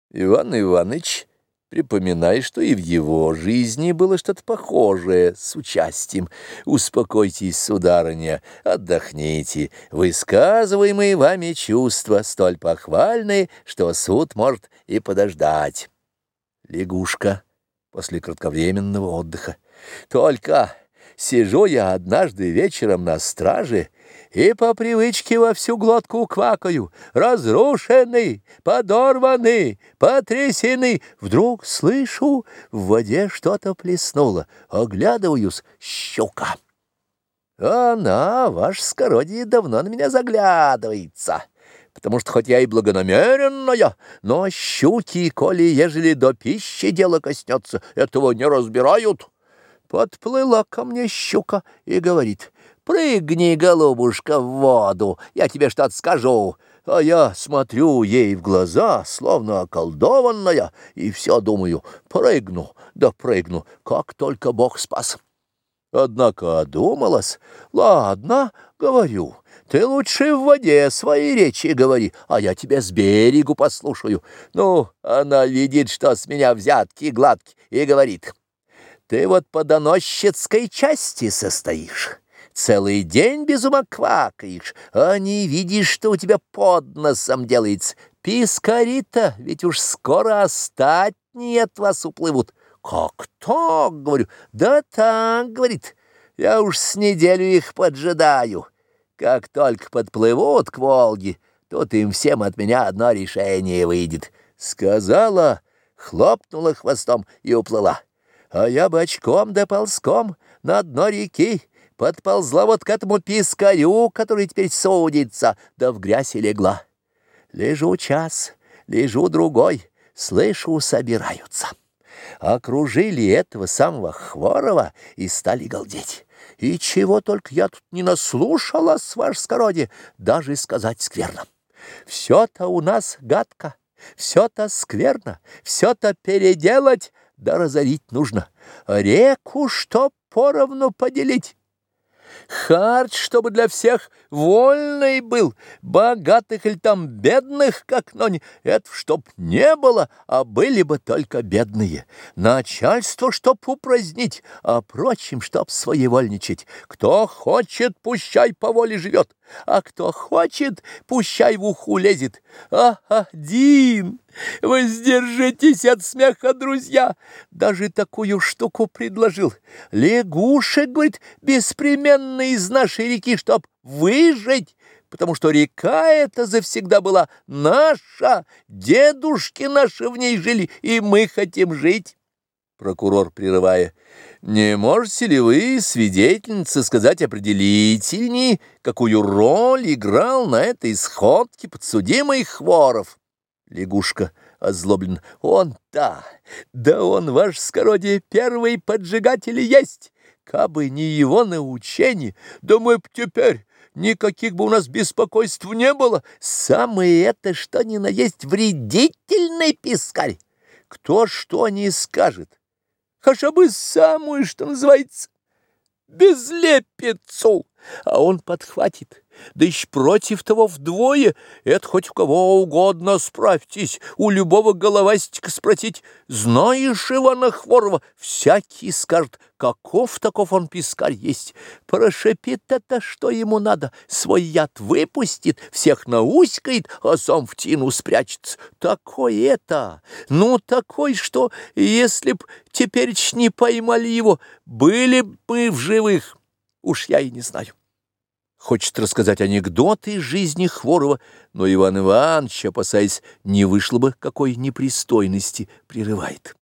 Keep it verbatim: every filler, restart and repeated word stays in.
Иван Иваныч, припоминая, что и в его жизни было что-то похожее с участием. Успокойтесь, сударыня, отдохните. Высказываемые вами чувства столь похвальные, что суд может и подождать. Лягушка после кратковременного отдыха. Только сижу я однажды вечером на страже и по привычке во всю глотку квакаю: разрушенный, подорванный, потрясенный. Вдруг слышу, в воде что-то плеснуло. Оглядываюсь — щука. Она, ваше скородие, давно на меня заглядывается, потому что хоть я и благонамеренная, но щуки, коли ежели до пищи дело коснется, этого не разбирают. Подплыла ко мне щука и говорит: «Прыгни, голубушка, в воду, я тебе что-то скажу». А я смотрю ей в глаза, словно околдованная, и все думаю: прыгну, да прыгну, как только Бог спас. Однако одумалась. Ладно, говорю, ты лучше в воде свои речи говори, а я тебя с берегу послушаю. Ну, она видит, что с меня взятки гладки, и говорит: ты вот по доносчицкой части состоишь, целый день без ума квакаешь, а не видишь, что у тебя под носом делается. Пискари-то ведь уж скоро остатние от вас уплывут. Как так, говорю? Да так, говорит, я уж с неделю их поджидаю. Как только подплывут к Волге, тут им всем от меня одно решение выйдет. Сказала, хлопнула хвостом и уплыла. А я бочком да ползком на дно реки подползла вот к этому пискарю, который теперь судится, да в грязь и легла. Лежу час, лежу другой, слышу, собираются. Окружили этого самого Хворова и стали галдеть. И чего только я тут не наслушалась, ваше скородие, даже сказать скверно. Все-то у нас гадко, все-то скверно, все-то переделать да разорить нужно, реку чтоб поровну поделить. Харч, чтобы для всех вольный был, богатых или там бедных, как ноне, это чтоб не было, а были бы только бедные. Начальство чтоб упразднить, а прочим чтоб своевольничать. Кто хочет, пущай по воле живет, а кто хочет, пущай в уху лезет. А один, воздержитесь от смеха, друзья, даже такую штуку предложил. Лягушек, говорит, беспременно из нашей реки, чтоб выжить, потому что река эта завсегда была наша, дедушки наши в ней жили, и мы хотим жить. Прокурор, прерывая: не можете ли вы, свидетельница, сказать определительнее, какую роль играл на этой сходке подсудимый Хворов? Лягушка озлоблен: он-то, да он, ваше скородие, первый поджигатель и есть. Кабы не его научение, да мы б теперь никаких бы у нас беспокойств не было. Самое это, что ни на есть, вредительный пискарь. Кто что не скажет, хотя бы самую, что называется, безлепицу, а он подхватит, да еще против того вдвое. Это хоть у кого угодно справьтесь, у любого головастика спросить: знаешь Ивана Хворова? Всякий скажет, каков таков он пискарь есть. Прошипит это, что ему надо, свой яд выпустит, всех науськает, а сам в тину спрячется. Такой это, ну такой, что если б теперь не поймали его, были бы мы в живых, уж я и не знаю. Хочет рассказать анекдоты из жизни Хворова, но Иван Иванович, опасаясь, не вышло бы какой непристойности, прерывает.